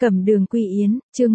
Cẩm Đường Quy Yến, chương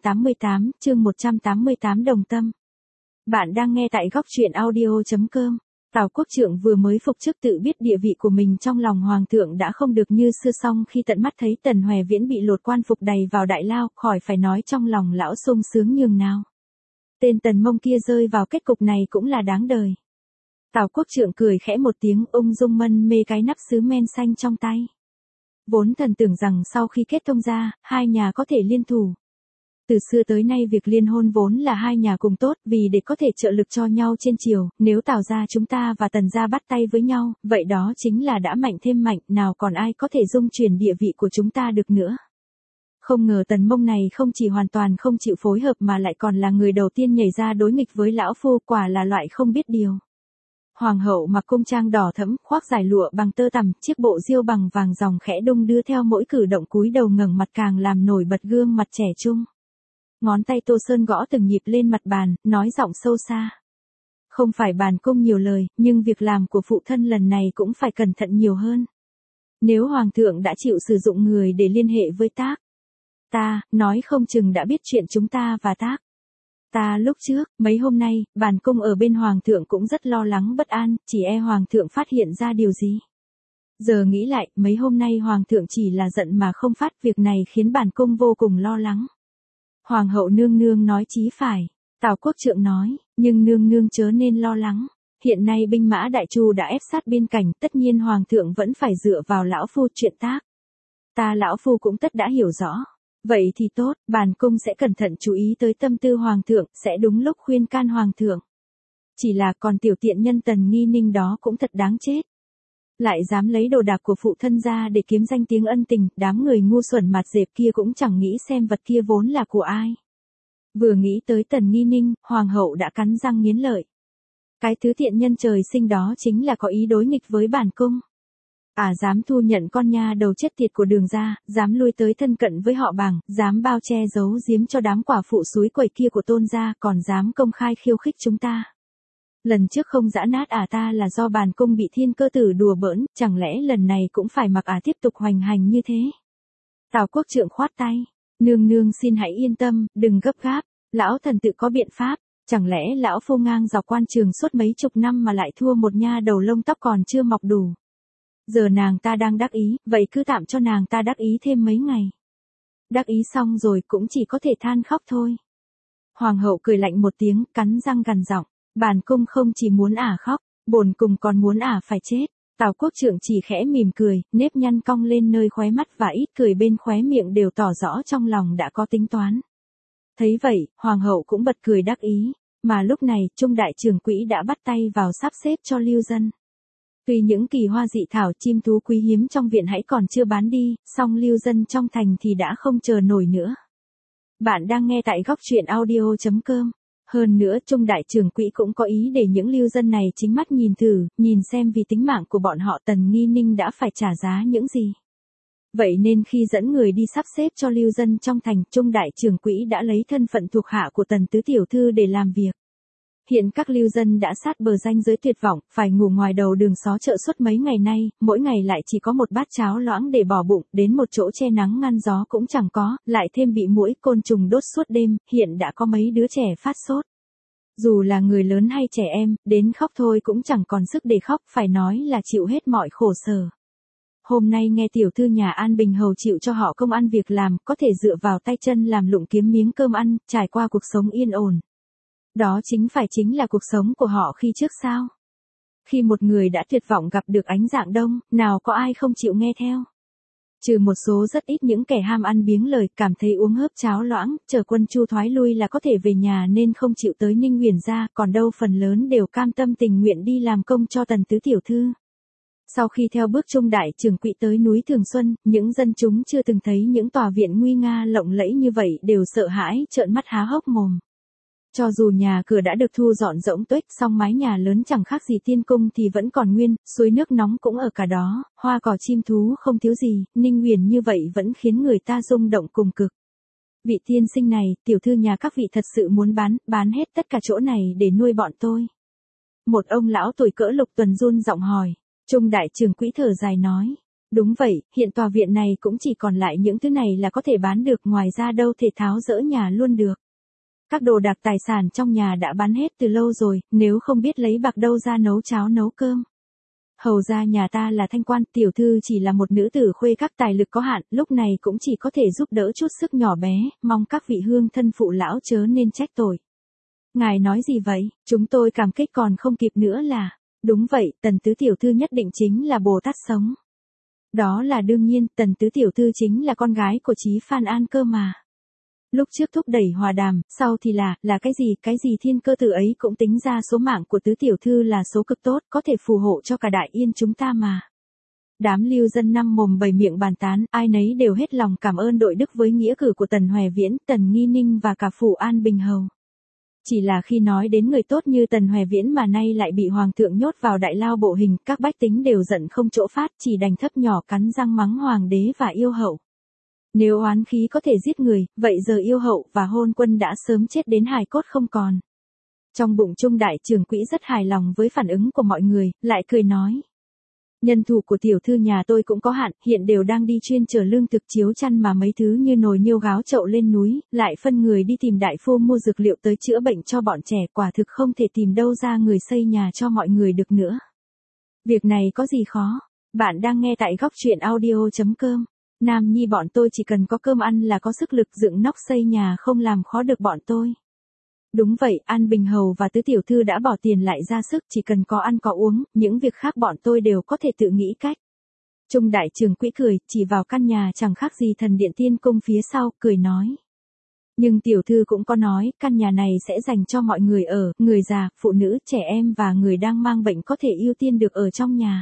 188 Đồng Tâm. Bạn đang nghe tại góc truyện audio.com. Tào Quốc Trượng vừa mới phục chức tự biết địa vị của mình trong lòng hoàng thượng đã không được như xưa, xong khi tận mắt thấy Tần Hoè Viễn bị lột quan phục đầy vào đại lao, khỏi phải nói trong lòng lão sung sướng nhường nào. Tên Tần Mông kia rơi vào kết cục này cũng là đáng đời. Tào Quốc Trượng cười khẽ một tiếng, ung dung mân mê cái nắp sứ men xanh trong tay. Vốn thần tưởng rằng sau khi kết thông ra, hai nhà có thể liên thủ. Từ xưa tới nay việc liên hôn vốn là hai nhà cùng tốt, vì để có thể trợ lực cho nhau trên triều, nếu Tào gia chúng ta và Tần gia bắt tay với nhau, vậy đó chính là đã mạnh thêm mạnh, nào còn ai có thể dung chuyển địa vị của chúng ta được nữa. Không ngờ Tần Mông này không chỉ hoàn toàn không chịu phối hợp mà lại còn là người đầu tiên nhảy ra đối nghịch với lão phu, quả là loại không biết điều. Hoàng hậu mặc cung trang đỏ thẫm, khoác dài lụa bằng tơ tằm, chiếc bộ diêu bằng vàng ròng khẽ đung đưa theo mỗi cử động, cúi đầu ngẩng mặt càng làm nổi bật gương mặt trẻ trung. Ngón tay Tô Sơn gõ từng nhịp lên mặt bàn, nói giọng sâu xa. Không phải bản cung nhiều lời, nhưng việc làm của phụ thân lần này cũng phải cẩn thận nhiều hơn. Nếu hoàng thượng đã chịu sử dụng người để liên hệ với Tác, ta, nói không chừng đã biết chuyện chúng ta và Tác. Ta lúc trước, mấy hôm nay, bản cung ở bên hoàng thượng cũng rất lo lắng bất an, chỉ e hoàng thượng phát hiện ra điều gì. Giờ nghĩ lại, mấy hôm nay hoàng thượng chỉ là giận mà không phát, việc này khiến bản cung vô cùng lo lắng. Hoàng hậu nương nương nói chí phải, Tào Quốc Trượng nói, nhưng nương nương chớ nên lo lắng. Hiện nay binh mã Đại Chu đã ép sát biên cảnh, tất nhiên hoàng thượng vẫn phải dựa vào lão phu chuyện Tác. Ta lão phu cũng tất đã hiểu rõ. Vậy thì tốt, bản cung sẽ cẩn thận chú ý tới tâm tư hoàng thượng, sẽ đúng lúc khuyên can hoàng thượng. Chỉ là còn tiểu tiện nhân Tần Nghi Ninh đó cũng thật đáng chết. Lại dám lấy đồ đạc của phụ thân ra để kiếm danh tiếng ân tình, đám người ngu xuẩn mặt dẹp kia cũng chẳng nghĩ xem vật kia vốn là của ai. Vừa nghĩ tới Tần Nghi Ninh, hoàng hậu đã cắn răng nghiến lợi. Cái thứ tiện nhân trời sinh đó chính là có ý đối nghịch với bản cung. Dám thu nhận con nha đầu chết tiệt của Đường gia, dám lui tới thân cận với họ Bàng, dám bao che giấu giếm cho đám quả phụ suối quẩy kia của Tôn gia, còn dám công khai khiêu khích chúng ta. Lần trước không giã nát ta là do bản cung bị Thiên Cơ Tử đùa bỡn, chẳng lẽ lần này cũng phải mặc tiếp tục hoành hành như thế? Tào Quốc Trượng khoát tay, nương nương xin hãy yên tâm, đừng gấp gáp, lão thần tự có biện pháp. Chẳng lẽ lão phu ngang dọc quan trường suốt mấy chục năm mà lại thua một nha đầu lông tóc còn chưa mọc đủ? Giờ nàng ta đang đắc ý, vậy cứ tạm cho nàng ta đắc ý thêm mấy ngày. Đắc ý xong rồi cũng chỉ có thể than khóc thôi. Hoàng hậu cười lạnh một tiếng, cắn răng gằn giọng, bản cung không chỉ muốn khóc, bổn cung còn muốn phải chết. Tào Quốc Trượng chỉ khẽ mỉm cười, nếp nhăn cong lên nơi khóe mắt và ít cười bên khóe miệng đều tỏ rõ trong lòng đã có tính toán. Thấy vậy, hoàng hậu cũng bật cười đắc ý, mà lúc này Trung đại trưởng quỹ đã bắt tay vào sắp xếp cho lưu dân. Tuy những kỳ hoa dị thảo chim thú quý hiếm trong viện hãy còn chưa bán đi, song lưu dân trong thành thì đã không chờ nổi nữa. Bạn đang nghe tại góc truyện audio.com. Hơn nữa Trung đại trưởng quỹ cũng có ý để những lưu dân này chính mắt nhìn thử, nhìn xem vì tính mạng của bọn họ Tần Nghi Ninh đã phải trả giá những gì. Vậy nên khi dẫn người đi sắp xếp cho lưu dân trong thành, Trung đại trưởng quỹ đã lấy thân phận thuộc hạ của Tần tứ tiểu thư để làm việc. Hiện các lưu dân đã sát bờ ranh giới tuyệt vọng, phải ngủ ngoài đầu đường xó chợ suốt mấy ngày nay, mỗi ngày lại chỉ có một bát cháo loãng để bỏ bụng, đến một chỗ che nắng ngăn gió cũng chẳng có, lại thêm bị muỗi côn trùng đốt suốt đêm, hiện đã có mấy đứa trẻ phát sốt. Dù là người lớn hay trẻ em, đến khóc thôi cũng chẳng còn sức để khóc, phải nói là chịu hết mọi khổ sở. Hôm nay nghe tiểu thư nhà An Bình hầu chịu cho họ công ăn việc làm, có thể dựa vào tay chân làm lụng kiếm miếng cơm ăn, trải qua cuộc sống yên ổn. Đó chính là cuộc sống của họ khi trước sao? Khi một người đã tuyệt vọng gặp được ánh dạng đông, nào có ai không chịu nghe theo? Trừ một số rất ít những kẻ ham ăn biếng lời, cảm thấy uống hớp cháo loãng, chờ quân Chu thoái lui là có thể về nhà nên không chịu tới Ninh Uyển gia, còn đâu phần lớn đều cam tâm tình nguyện đi làm công cho Tần tứ tiểu thư. Sau khi theo bước Trung đại trưởng quỹ tới núi Thường Xuân, những dân chúng chưa từng thấy những tòa viện nguy nga lộng lẫy như vậy đều sợ hãi, trợn mắt há hốc mồm. Cho dù nhà cửa đã được thu dọn rỗng tuếch, song mái nhà lớn chẳng khác gì tiên cung thì vẫn còn nguyên, suối nước nóng cũng ở cả đó, hoa cỏ chim thú không thiếu gì, Ninh Uyển như vậy vẫn khiến người ta rung động cùng cực. Vị tiên sinh này, tiểu thư nhà các vị thật sự muốn bán hết tất cả chỗ này để nuôi bọn tôi. Một ông lão tuổi cỡ Lục Tuần run giọng hỏi. Trung đại trưởng quỹ thở dài nói, Đúng vậy, hiện tòa viện này cũng chỉ còn lại những thứ này là có thể bán được, ngoài ra đâu thể tháo dỡ nhà luôn được. Các đồ đạc tài sản trong nhà đã bán hết từ lâu rồi, nếu không biết lấy bạc đâu ra nấu cháo nấu cơm. Hầu ra nhà ta là thanh quan, tiểu thư chỉ là một nữ tử khuê các tài lực có hạn, lúc này cũng chỉ có thể giúp đỡ chút sức nhỏ bé, mong các vị hương thân phụ lão chớ nên trách tội. Ngài nói gì vậy, chúng tôi cảm kích còn không kịp nữa là, đúng vậy, Tần tứ tiểu thư nhất định chính là Bồ Tát sống. Đó là đương nhiên, Tần tứ tiểu thư chính là con gái của Chí Phan An cơ mà. Lúc trước thúc đẩy hòa đàm, sau thì là cái gì thiên cơ tử ấy cũng tính ra số mạng của tứ tiểu thư là số cực tốt, có thể phù hộ cho cả đại yên chúng ta mà. Đám lưu dân năm mồm bảy miệng bàn tán, ai nấy đều hết lòng cảm ơn đội đức với nghĩa cử của Tần Hoè Viễn, Tần Nghi Ninh và cả phủ An Bình Hầu. Chỉ là khi nói đến người tốt như Tần Hoè Viễn mà nay lại bị hoàng thượng nhốt vào đại lao bộ hình, các bách tính đều giận không chỗ phát, chỉ đành thấp nhỏ cắn răng mắng hoàng đế và yêu hậu. Nếu oán khí có thể giết người, vậy giờ yêu hậu và hôn quân đã sớm chết đến hài cốt không còn. Trong bụng Trung đại trưởng quỹ rất hài lòng với phản ứng của mọi người, lại cười nói. Nhân thủ của tiểu thư nhà tôi cũng có hạn, hiện đều đang đi chuyên chở lương thực chiếu chăn mà mấy thứ như nồi niêu gáo chậu lên núi, lại phân người đi tìm đại phu mua dược liệu tới chữa bệnh cho bọn trẻ, quả thực không thể tìm đâu ra người xây nhà cho mọi người được nữa. Việc này có gì khó, bạn đang nghe tại góc truyện audio.com. Nam nhi bọn tôi chỉ cần có cơm ăn là có sức lực dựng nóc xây nhà, không làm khó được bọn tôi. Đúng vậy, An Bình Hầu và tứ tiểu thư đã bỏ tiền lại ra sức, chỉ cần có ăn có uống, những việc khác bọn tôi đều có thể tự nghĩ cách. Trung đại trưởng quỹ cười, chỉ vào căn nhà chẳng khác gì thần điện tiên cung phía sau, cười nói. Nhưng tiểu thư cũng có nói, căn nhà này sẽ dành cho mọi người ở, người già, phụ nữ, trẻ em và người đang mang bệnh có thể ưu tiên được ở trong nhà.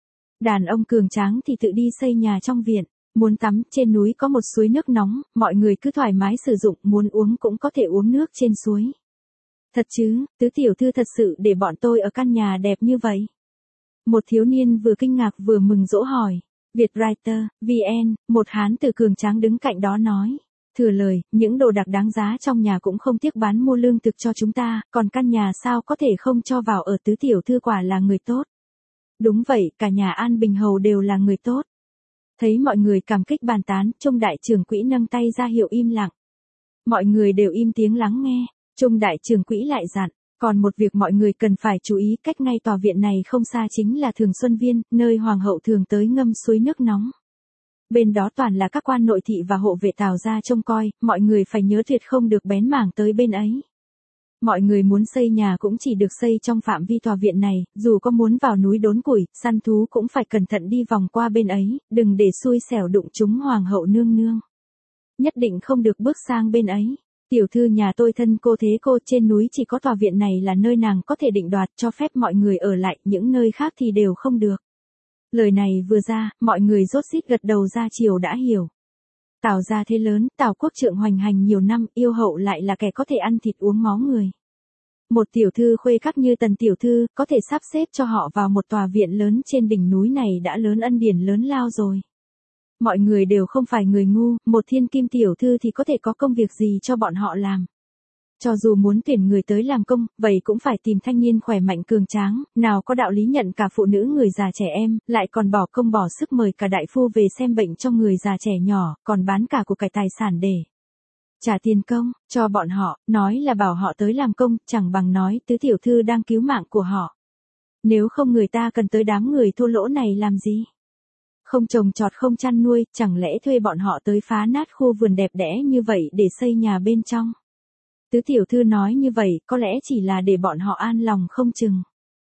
Đàn ông cường tráng thì tự đi xây nhà trong viện. Muốn tắm, trên núi có một suối nước nóng, mọi người cứ thoải mái sử dụng, muốn uống cũng có thể uống nước trên suối. Thật chứ, tứ tiểu thư thật sự để bọn tôi ở căn nhà đẹp như vậy. Một thiếu niên vừa kinh ngạc vừa mừng rỗ hỏi. Vietwriter, VN, một hán tử cường tráng đứng cạnh đó nói. Thừa lời, những đồ đạc đáng giá trong nhà cũng không tiếc bán mua lương thực cho chúng ta, còn căn nhà sao có thể không cho vào ở, tứ tiểu thư quả là người tốt. Đúng vậy, cả nhà An Bình Hầu đều là người tốt. Thấy mọi người cảm kích bàn tán, Trung đại trưởng quỹ nâng tay ra hiệu im lặng. Mọi người đều im tiếng lắng nghe. Trung đại trưởng quỹ lại dặn, còn một việc mọi người cần phải chú ý, cách ngay tòa viện này không xa chính là Thường Xuân Viên, nơi hoàng hậu thường tới ngâm suối nước nóng. Bên đó toàn là các quan nội thị và hộ vệ Tào gia trông coi, mọi người phải nhớ tuyệt không được bén mảng tới bên ấy. Mọi người muốn xây nhà cũng chỉ được xây trong phạm vi tòa viện này, dù có muốn vào núi đốn củi, săn thú cũng phải cẩn thận đi vòng qua bên ấy, đừng để xui xẻo đụng trúng hoàng hậu nương nương. Nhất định không được bước sang bên ấy. Tiểu thư nhà tôi thân cô thế cô, trên núi chỉ có tòa viện này là nơi nàng có thể định đoạt, cho phép mọi người ở lại, những nơi khác thì đều không được. Lời này vừa ra, mọi người rốt rít gật đầu ra chiều đã hiểu. Tào gia thế lớn, Tào quốc trượng hoành hành nhiều năm, yêu hậu lại là kẻ có thể ăn thịt uống máu người. Một tiểu thư khuê các như Tần tiểu thư, có thể sắp xếp cho họ vào một tòa viện lớn trên đỉnh núi này đã lớn ân điển lớn lao rồi. Mọi người đều không phải người ngu, một thiên kim tiểu thư thì có thể có công việc gì cho bọn họ làm. Cho dù muốn tuyển người tới làm công, vậy cũng phải tìm thanh niên khỏe mạnh cường tráng, nào có đạo lý nhận cả phụ nữ người già trẻ em, lại còn bỏ công bỏ sức mời cả đại phu về xem bệnh cho người già trẻ nhỏ, còn bán cả của cải tài sản để trả tiền công, cho bọn họ, nói là bảo họ tới làm công, chẳng bằng nói tứ tiểu thư đang cứu mạng của họ. Nếu không người ta cần tới đám người thô lỗ này làm gì? Không trồng trọt không chăn nuôi, chẳng lẽ thuê bọn họ tới phá nát khu vườn đẹp đẽ như vậy để xây nhà bên trong? Tứ tiểu thư nói như vậy, có lẽ chỉ là để bọn họ an lòng không chừng.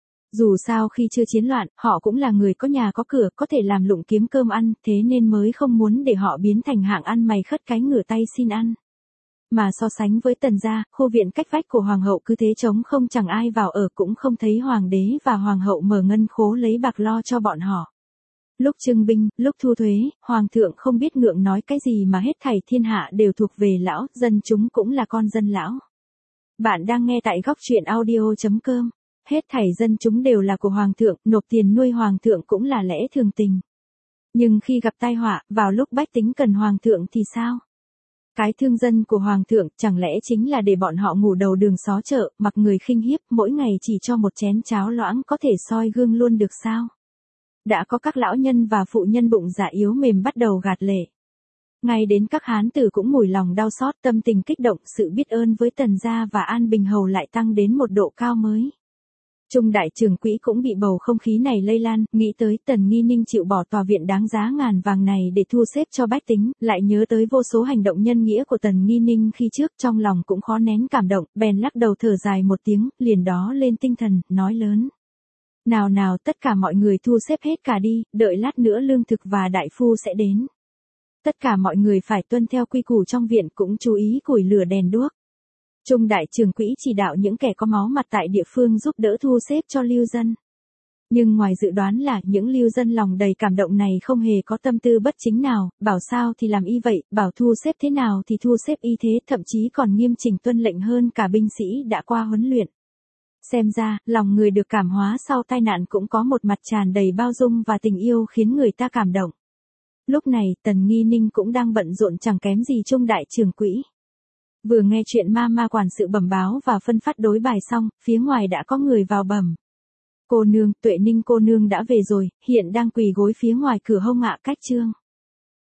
Dù sao khi chưa chiến loạn, họ cũng là người có nhà có cửa, có thể làm lụng kiếm cơm ăn, thế nên mới không muốn để họ biến thành hạng ăn mày khất cái ngửa tay xin ăn. Mà so sánh với Tần gia, khu viện cách vách của hoàng hậu cứ thế trống không, chẳng ai vào ở, cũng không thấy hoàng đế và hoàng hậu mở ngân khố lấy bạc lo cho bọn họ. Lúc trưng binh, lúc thu thuế, hoàng thượng không biết ngượng nói cái gì mà hết thảy thiên hạ đều thuộc về lão, dân chúng cũng là con dân lão. Bạn đang nghe tại góc truyện audio.com. Hết thảy dân chúng đều là của hoàng thượng, nộp tiền nuôi hoàng thượng cũng là lẽ thường tình. Nhưng khi gặp tai họa, vào lúc bách tính cần hoàng thượng thì sao? Cái thương dân của hoàng thượng chẳng lẽ chính là để bọn họ ngủ đầu đường xó chợ, mặc người khinh hiếp, mỗi ngày chỉ cho một chén cháo loãng có thể soi gương luôn được sao? đã có các lão nhân và phụ nhân bụng dạ yếu mềm bắt đầu gạt lệ. Ngay đến các hán tử cũng mủi lòng đau xót, tâm tình kích động, sự biết ơn với Tần gia và An Bình Hầu lại tăng đến một độ cao mới. Trung đại trưởng quỹ cũng bị bầu không khí này lây lan, nghĩ tới Tần Nghi Ninh chịu bỏ tòa viện đáng giá ngàn vàng này để thu xếp cho bách tính, lại nhớ tới vô số hành động nhân nghĩa của Tần Nghi Ninh khi trước, trong lòng cũng khó nén cảm động, bèn lắc đầu thở dài một tiếng, liền đó lên tinh thần, nói lớn. Nào nào, tất cả mọi người thu xếp hết cả đi, đợi lát nữa lương thực và đại phu sẽ đến. Tất cả mọi người phải tuân theo quy củ trong viện, cũng chú ý củi lửa đèn đuốc. Trung đại trưởng quỹ chỉ đạo những kẻ có máu mặt tại địa phương giúp đỡ thu xếp cho lưu dân. Nhưng ngoài dự đoán là những lưu dân lòng đầy cảm động này không hề có tâm tư bất chính nào, bảo sao thì làm y vậy, bảo thu xếp thế nào thì thu xếp y thế, thậm chí còn nghiêm chỉnh tuân lệnh hơn cả binh sĩ đã qua huấn luyện. Xem ra, lòng người được cảm hóa sau tai nạn cũng có một mặt tràn đầy bao dung và tình yêu khiến người ta cảm động. Lúc này, Tần Nghi Ninh cũng đang bận rộn chẳng kém gì Trung đại trưởng quỹ. Vừa nghe chuyện ma quản sự bẩm báo và phân phát đối bài xong, phía ngoài đã có người vào bẩm. Cô nương, Tuệ Ninh cô nương đã về rồi, hiện đang quỳ gối phía ngoài cửa hông ạ cách trương.